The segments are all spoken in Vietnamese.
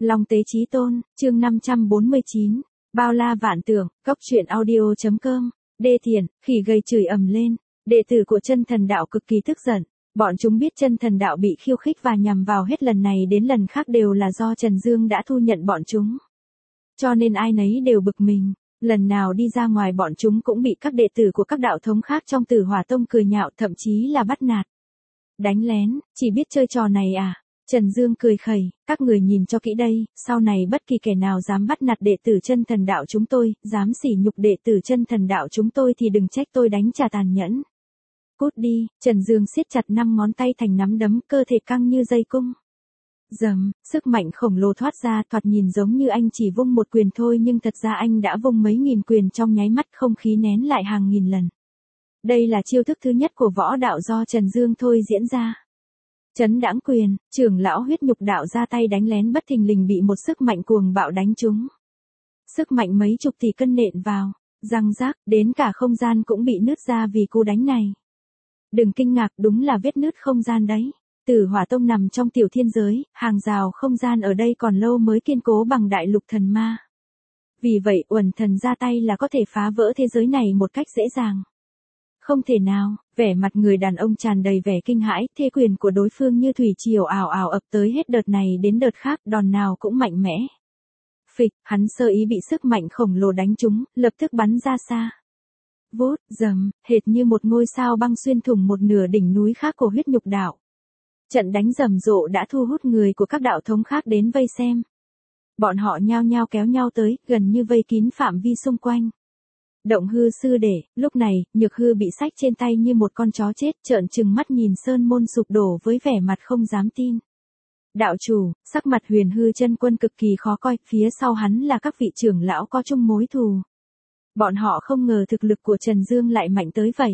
Long tế chí tôn, chương 549. Bao la vạn tượng, cốc truyện audio.com. Đê Thiền, khỉ gầy chửi ầm lên. Đệ tử của chân thần đạo cực kỳ tức giận. Bọn chúng biết chân thần đạo bị khiêu khích và nhằm vào hết lần này đến lần khác đều là do Trần Dương đã thu nhận bọn chúng. Cho nên ai nấy đều bực mình. Lần nào đi ra ngoài bọn chúng cũng bị các đệ tử của các đạo thống khác trong Tử Hỏa Tông cười nhạo, thậm chí là bắt nạt. Đánh lén, chỉ biết chơi trò này à? Trần Dương cười khẩy, các người nhìn cho kỹ đây, sau này bất kỳ kẻ nào dám bắt nạt đệ tử chân thần đạo chúng tôi, dám sỉ nhục đệ tử chân thần đạo chúng tôi thì đừng trách tôi đánh trả tàn nhẫn. Cút đi, Trần Dương siết chặt 5 ngón tay thành nắm đấm, cơ thể căng như dây cung. Dầm, sức mạnh khổng lồ thoát ra, thoạt nhìn giống như anh chỉ vung một quyền thôi nhưng thật ra anh đã vung mấy nghìn quyền trong nháy mắt, không khí nén lại hàng nghìn lần. Đây là chiêu thức thứ nhất của võ đạo do Trần Dương thôi diễn ra. Chấn đãng quyền, trưởng lão huyết nhục đạo ra tay đánh lén bất thình lình bị một sức mạnh cuồng bạo đánh trúng. Sức mạnh mấy chục tỷ cân nện vào, răng rác, đến cả không gian cũng bị nứt ra vì cú đánh này. Đừng kinh ngạc, đúng là vết nứt không gian đấy. Tử Hỏa Tông nằm trong tiểu thiên giới, hàng rào không gian ở đây còn lâu mới kiên cố bằng đại lục thần ma. Vì vậy Uẩn Thần ra tay là có thể phá vỡ thế giới này một cách dễ dàng. Không thể nào, vẻ mặt người đàn ông tràn đầy vẻ kinh hãi, thế quyền của đối phương như thủy triều ào ào ập tới hết đợt này đến đợt khác, đòn nào cũng mạnh mẽ. Phịch, hắn sơ ý bị sức mạnh khổng lồ đánh trúng, lập tức bắn ra xa. Vút, dầm, hệt như một ngôi sao băng xuyên thủng một nửa đỉnh núi khác của huyết nhục đạo. Trận đánh rầm rộ đã thu hút người của các đạo thống khác đến vây xem. Bọn họ nhao nhao kéo nhau tới, gần như vây kín phạm vi xung quanh. Động Hư sư đệ, lúc này, Nhược Hư bị xách trên tay như một con chó chết, trợn trừng mắt nhìn sơn môn sụp đổ với vẻ mặt không dám tin. Đạo chủ, sắc mặt Huyền Hư chân quân cực kỳ khó coi, phía sau hắn là các vị trưởng lão có chung mối thù. Bọn họ không ngờ thực lực của Trần Dương lại mạnh tới vậy.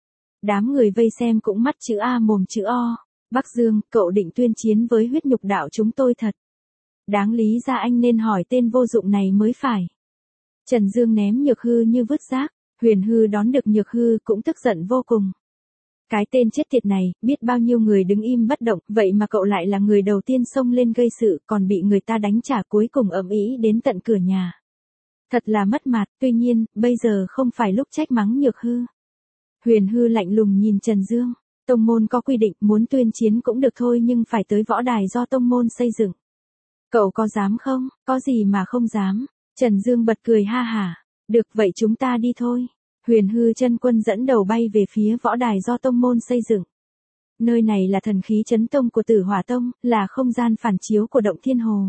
Đám người vây xem cũng mắt chữ A mồm chữ O. Bắc Dương, cậu định tuyên chiến với huyết nhục đạo chúng tôi thật. Đáng lý ra anh nên hỏi tên vô dụng này mới phải. Trần Dương ném Nhược Hư như vứt rác, Huyền Hư đón được Nhược Hư cũng tức giận vô cùng. Cái tên chết tiệt này, biết bao nhiêu người đứng im bất động, vậy mà cậu lại là người đầu tiên xông lên gây sự, còn bị người ta đánh trả cuối cùng ầm ĩ đến tận cửa nhà. Thật là mất mặt, tuy nhiên, bây giờ không phải lúc trách mắng Nhược Hư. Huyền Hư lạnh lùng nhìn Trần Dương, tông môn có quy định muốn tuyên chiến cũng được thôi nhưng phải tới võ đài do tông môn xây dựng. Cậu có dám không? Có gì mà không dám? Trần Dương bật cười ha hả. Được vậy chúng ta đi thôi. Huyền Hư chân quân dẫn đầu bay về phía võ đài do tông môn xây dựng. Nơi này là thần khí chấn tông của Tử Hỏa Tông, là không gian phản chiếu của động thiên hồ.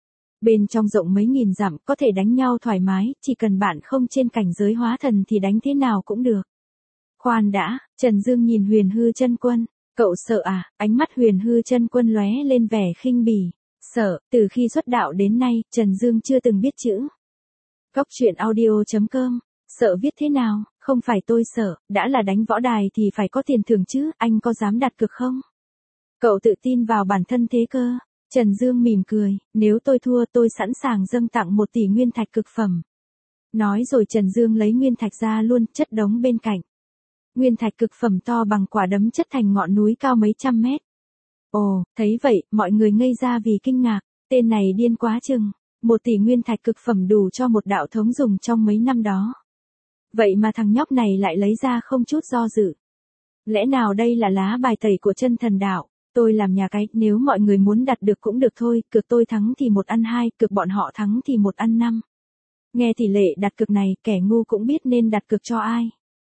Bên trong rộng mấy nghìn dặm có thể đánh nhau thoải mái, chỉ cần bạn không trên cảnh giới hóa thần thì đánh thế nào cũng được. Khoan đã, Trần Dương nhìn Huyền Hư chân quân. Cậu sợ à? Ánh mắt Huyền Hư chân quân lóe lên vẻ khinh bỉ. Sợ, từ khi xuất đạo đến nay, Trần Dương chưa từng biết chữ. Cốc truyện audio.com. Sợ viết thế nào? Không phải tôi sợ, đã là đánh võ đài thì phải có tiền thưởng chứ, anh có dám đặt cược không? Cậu tự tin vào bản thân thế cơ. Trần Dương mỉm cười, nếu tôi thua tôi sẵn sàng dâng tặng 1 tỷ nguyên thạch cực phẩm. Nói rồi Trần Dương lấy nguyên thạch ra luôn, chất đống bên cạnh. Nguyên thạch cực phẩm to bằng quả đấm chất thành ngọn núi cao mấy trăm mét. Ồ, thấy vậy, mọi người ngây ra vì kinh ngạc, tên này điên quá chừng. 1 tỷ nguyên thạch cực phẩm đủ cho một đạo thống dùng trong mấy năm đó. Vậy mà thằng nhóc này lại lấy ra không chút do dự. Lẽ nào đây là lá bài tẩy của chân thần đạo? Tôi làm nhà cái, nếu mọi người muốn đặt được cũng được thôi, cược tôi thắng thì 1 ăn 2, cược bọn họ thắng thì 1 ăn 5. Nghe tỷ lệ đặt cược này, kẻ ngu cũng biết nên đặt cược cho ai.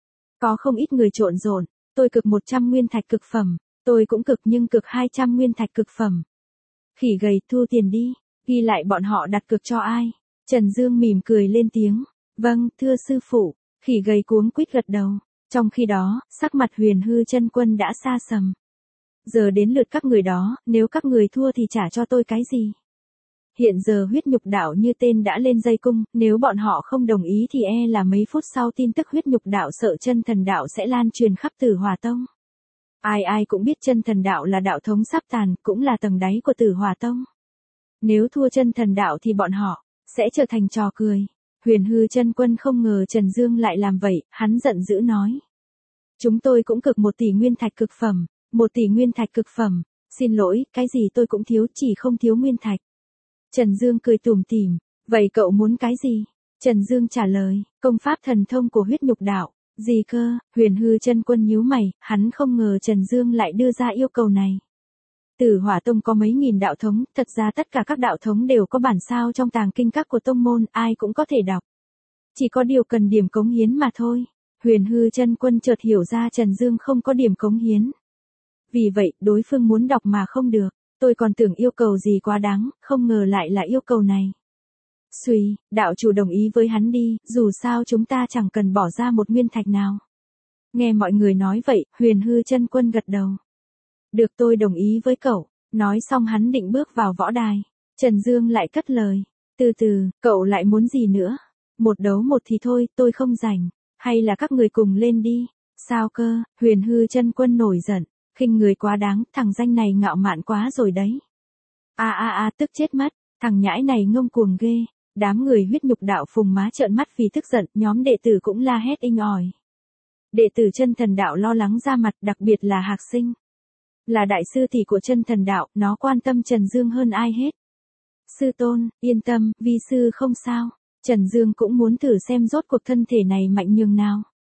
Có không ít người trộn rộn, tôi cược 100 nguyên thạch cực phẩm, tôi cũng cực nhưng cực 200 nguyên thạch cực phẩm. Khỉ gầy, thu tiền đi, ghi lại bọn họ đặt cược cho ai. Trần Dương mỉm cười lên tiếng, vâng, thưa sư phụ. Khỉ gầy cuống quýt gật đầu. Trong khi đó, sắc mặt Huyền Hư chân quân đã xa sầm. Giờ đến lượt các người đó, nếu các người thua thì trả cho tôi cái gì? Hiện giờ huyết nhục đạo như tên đã lên dây cung, nếu bọn họ không đồng ý thì là mấy phút sau tin tức huyết nhục đạo sợ chân thần đạo sẽ lan truyền khắp Tử Hỏa Tông. Ai ai cũng biết chân thần đạo là đạo thống sắp tàn, cũng là tầng đáy của Tử Hỏa Tông. Nếu thua chân thần đạo thì bọn họ sẽ trở thành trò cười. Huyền Hư chân quân không ngờ Trần Dương lại làm vậy, hắn giận dữ nói. Chúng tôi cũng cực 1 tỷ nguyên thạch cực phẩm, 1 tỷ nguyên thạch cực phẩm, xin lỗi, cái gì tôi cũng thiếu, chỉ không thiếu nguyên thạch. Trần Dương cười tủm tỉm, vậy cậu muốn cái gì? Trần Dương trả lời, công pháp thần thông của huyết nhục đạo. Gì cơ? Huyền Hư Chân Quân nhíu mày, hắn không ngờ Trần Dương lại đưa ra yêu cầu này. Tử Hỏa Tông có mấy nghìn đạo thống, thật ra tất cả các đạo thống đều có bản sao trong tàng kinh các của tông môn, ai cũng có thể đọc. Chỉ có điều cần điểm cống hiến mà thôi. Huyền Hư Chân Quân chợt hiểu ra Trần Dương không có điểm cống hiến. Vì vậy, đối phương muốn đọc mà không được. Tôi còn tưởng yêu cầu gì quá đáng, không ngờ lại là yêu cầu này. Xuy, đạo chủ đồng ý với hắn đi, dù sao chúng ta chẳng cần bỏ ra một nguyên thạch nào. Nghe mọi người nói vậy, Huyền Hư Chân Quân gật đầu. Được, tôi đồng ý với cậu. Nói xong hắn định bước vào võ đài. Trần Dương lại cất lời. Từ từ, cậu lại muốn gì nữa? Một đấu một thì thôi, tôi không rảnh. Hay là các người cùng lên đi? Sao cơ? Huyền Hư Chân Quân nổi giận. Khinh người quá đáng, thằng danh này ngạo mạn quá rồi đấy. Tức chết mất, thằng nhãi này ngông cuồng ghê. Đám người huyết nhục đạo phùng má trợn mắt vì tức giận, nhóm đệ tử cũng la hét inh ỏi. Đệ tử chân thần đạo lo lắng ra mặt, đặc biệt là Hạc Sinh. Là đại sư tỷ của chân thần đạo, nó quan tâm Trần Dương hơn ai hết. Sư tôn, yên tâm, vi sư không sao. Trần Dương cũng muốn thử xem rốt cuộc thân thể này mạnh nhường nào.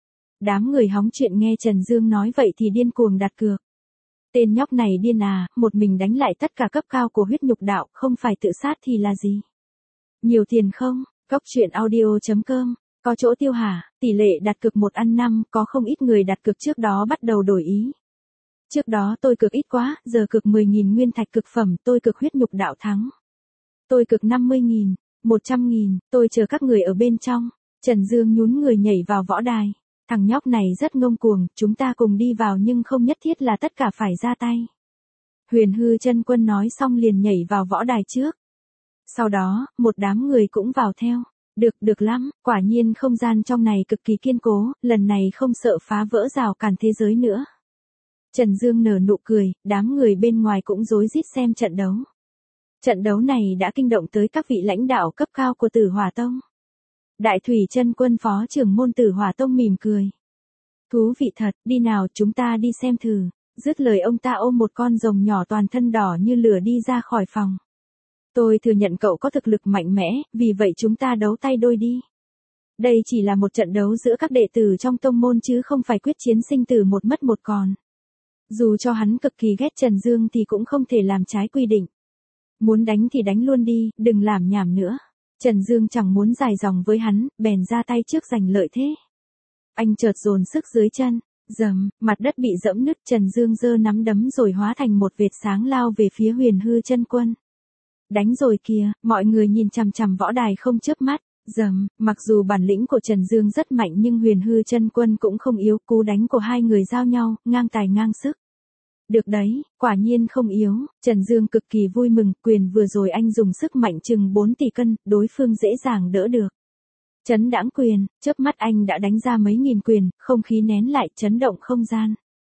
Đám người hóng chuyện nghe Trần Dương nói vậy thì điên cuồng đặt cược. Tên nhóc này điên à, một mình đánh lại tất cả cấp cao của huyết nhục đạo, không phải tự sát thì là gì? Nhiều tiền không? Cóc truyện audio.com, có chỗ tiêu hả? Tỷ lệ đặt cược 1/5, có không ít người đặt cược trước đó bắt đầu đổi ý. Trước đó tôi cược ít quá, giờ cược 10.000 nguyên thạch cực phẩm, tôi cược huyết nhục đạo thắng. Tôi cược 50.000, 100.000, tôi chờ các người ở bên trong. Trần Dương nhún người nhảy vào võ đài. Thằng nhóc này rất ngông cuồng, chúng ta cùng đi vào nhưng không nhất thiết là tất cả phải ra tay. Huyền Hư Chân Quân nói xong liền nhảy vào võ đài trước. Sau đó, một đám người cũng vào theo. Được lắm, quả nhiên không gian trong này cực kỳ kiên cố, lần này không sợ phá vỡ rào cản thế giới nữa. Trần Dương nở nụ cười, đám người bên ngoài cũng rối rít xem trận đấu. Trận đấu này đã kinh động tới các vị lãnh đạo cấp cao của Tử Hỏa Tông. Đại Thủy Chân Quân phó trưởng môn Tử Hỏa Tông mỉm cười. Thú vị thật, đi nào chúng ta đi xem thử. Dứt lời ông ta ôm một con rồng nhỏ toàn thân đỏ như lửa đi ra khỏi phòng. Tôi thừa nhận cậu có thực lực mạnh mẽ, vì vậy chúng ta đấu tay đôi đi. Đây chỉ là một trận đấu giữa các đệ tử trong tông môn chứ không phải quyết chiến sinh tử một mất một còn. Dù cho hắn cực kỳ ghét Trần Dương thì cũng không thể làm trái quy định. Muốn đánh thì đánh luôn đi, đừng làm nhảm nữa. Trần Dương chẳng muốn dài dòng với hắn, bèn ra tay trước giành lợi thế. Anh chợt dồn sức dưới chân, dầm, mặt đất bị dẫm nứt, Trần Dương giơ nắm đấm rồi hóa thành một vệt sáng lao về phía Huyền Hư Chân Quân. Đánh rồi kìa, mọi người nhìn chằm chằm võ đài không chớp mắt. Dầm, mặc dù bản lĩnh của Trần Dương rất mạnh nhưng Huyền Hư Chân Quân cũng không yếu, cú đánh của hai người giao nhau, ngang tài ngang sức. Được đấy, quả nhiên không yếu, Trần Dương cực kỳ vui mừng, quyền vừa rồi anh dùng sức mạnh chừng 4 tỷ cân, đối phương dễ dàng đỡ được. Chấn đãng quyền, chớp mắt anh đã đánh ra mấy nghìn quyền, không khí nén lại, chấn động không gian.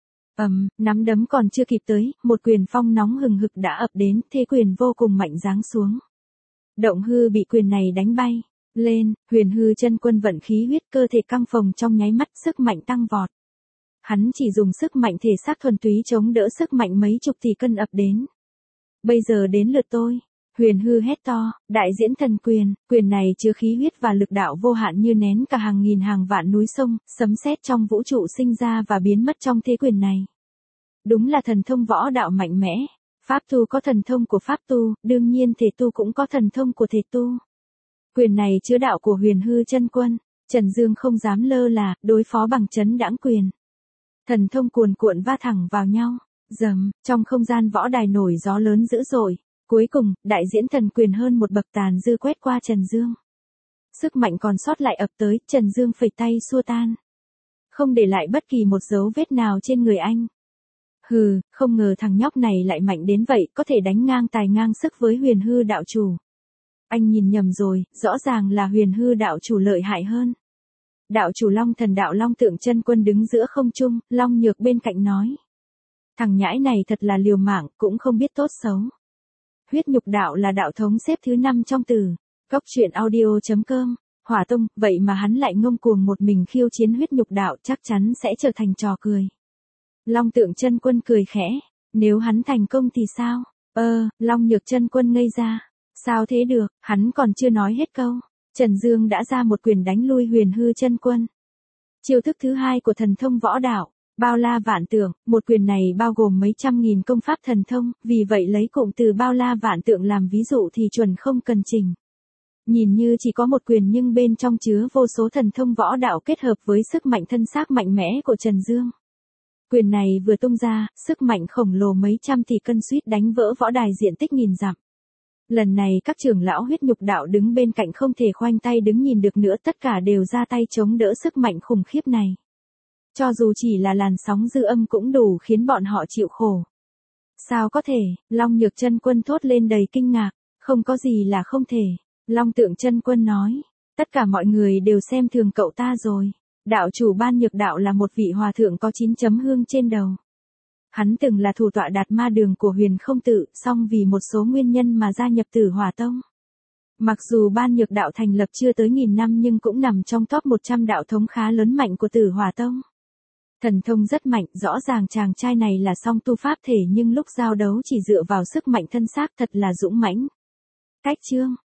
Nắm đấm còn chưa kịp tới, một quyền phong nóng hừng hực đã ập đến, thế quyền vô cùng mạnh giáng xuống. Động Hư bị quyền này đánh bay. Lên, Huyền Hư Chân Quân vận khí huyết, cơ thể căng phồng trong nháy mắt, sức mạnh tăng vọt. Hắn chỉ dùng sức mạnh thể xác thuần túy chống đỡ sức mạnh mấy chục tỷ cân ập đến. Bây giờ đến lượt tôi. Huyền Hư hét to, đại diễn thần quyền, quyền này chứa khí huyết và lực đạo vô hạn như nén cả hàng nghìn hàng vạn núi sông, sấm sét trong vũ trụ sinh ra và biến mất trong thế quyền này. Đúng là thần thông võ đạo mạnh mẽ. Pháp tu có thần thông của pháp tu, đương nhiên thể tu cũng có thần thông của thể tu. Quyền này chứa đạo của Huyền Hư Chân Quân, Trần Dương không dám lơ là, đối phó bằng chấn đãng quyền. Thần thông cuồn cuộn va thẳng vào nhau, dầm, trong không gian võ đài nổi gió lớn dữ dội. Cuối cùng, đại diễn thần quyền hơn một bậc tàn dư quét qua Trần Dương. Sức mạnh còn sót lại ập tới, Trần Dương phẩy tay xua tan. Không để lại bất kỳ một dấu vết nào trên người anh. Hừ, không ngờ thằng nhóc này lại mạnh đến vậy, có thể đánh ngang tài ngang sức với Huyền Hư đạo chủ. Anh nhìn nhầm rồi, rõ ràng là Huyền Hư đạo chủ lợi hại hơn. Đạo chủ Long Thần đạo Long Tượng Chân Quân đứng giữa không trung, Long Nhược bên cạnh nói. Thằng nhãi này thật là liều mạng, cũng không biết tốt xấu. Huyết nhục đạo là đạo thống xếp thứ 5 trong Tử. Cóc truyện audio.com, Hỏa Tông, vậy mà hắn lại ngông cuồng một mình khiêu chiến huyết nhục đạo, chắc chắn sẽ trở thành trò cười. Long Tượng Chân Quân cười khẽ, nếu hắn thành công thì sao? Long Nhược Chân Quân ngây ra. Sao thế được, hắn còn chưa nói hết câu. Trần Dương đã ra một quyền đánh lui Huyền Hư Chân Quân. Chiêu thức thứ hai của thần thông võ đạo, bao la vạn tượng, một quyền này bao gồm mấy trăm nghìn công pháp thần thông, vì vậy lấy cụm từ bao la vạn tượng làm ví dụ thì chuẩn không cần chỉnh. Nhìn như chỉ có một quyền nhưng bên trong chứa vô số thần thông võ đạo kết hợp với sức mạnh thân xác mạnh mẽ của Trần Dương. Quyền này vừa tung ra, sức mạnh khổng lồ mấy trăm tỷ cân suýt đánh vỡ võ đài diện tích nghìn dặm. Lần này các trưởng lão huyết nhục đạo đứng bên cạnh không thể khoanh tay đứng nhìn được nữa, tất cả đều ra tay chống đỡ sức mạnh khủng khiếp này. Cho dù chỉ là làn sóng dư âm cũng đủ khiến bọn họ chịu khổ. Sao có thể, Long Nhược Chân Quân thốt lên đầy kinh ngạc, không có gì là không thể. Long Tượng Chân Quân nói, tất cả mọi người đều xem thường cậu ta rồi. Đạo chủ Ban Nhược Đạo là một vị hòa thượng có 9 chấm hương trên đầu. Hắn từng là thủ tọa Đạt Ma Đường của Huyền Không Tự, song vì một số nguyên nhân mà gia nhập Tử Hỏa Tông. Mặc dù Ban Nhược Đạo thành lập chưa tới 1000 năm nhưng cũng nằm trong top 100 đạo thống khá lớn mạnh của Tử Hỏa Tông. Thần thông rất mạnh, rõ ràng chàng trai này là song tu pháp thể nhưng lúc giao đấu chỉ dựa vào sức mạnh thân xác thật là dũng mãnh. Cách chương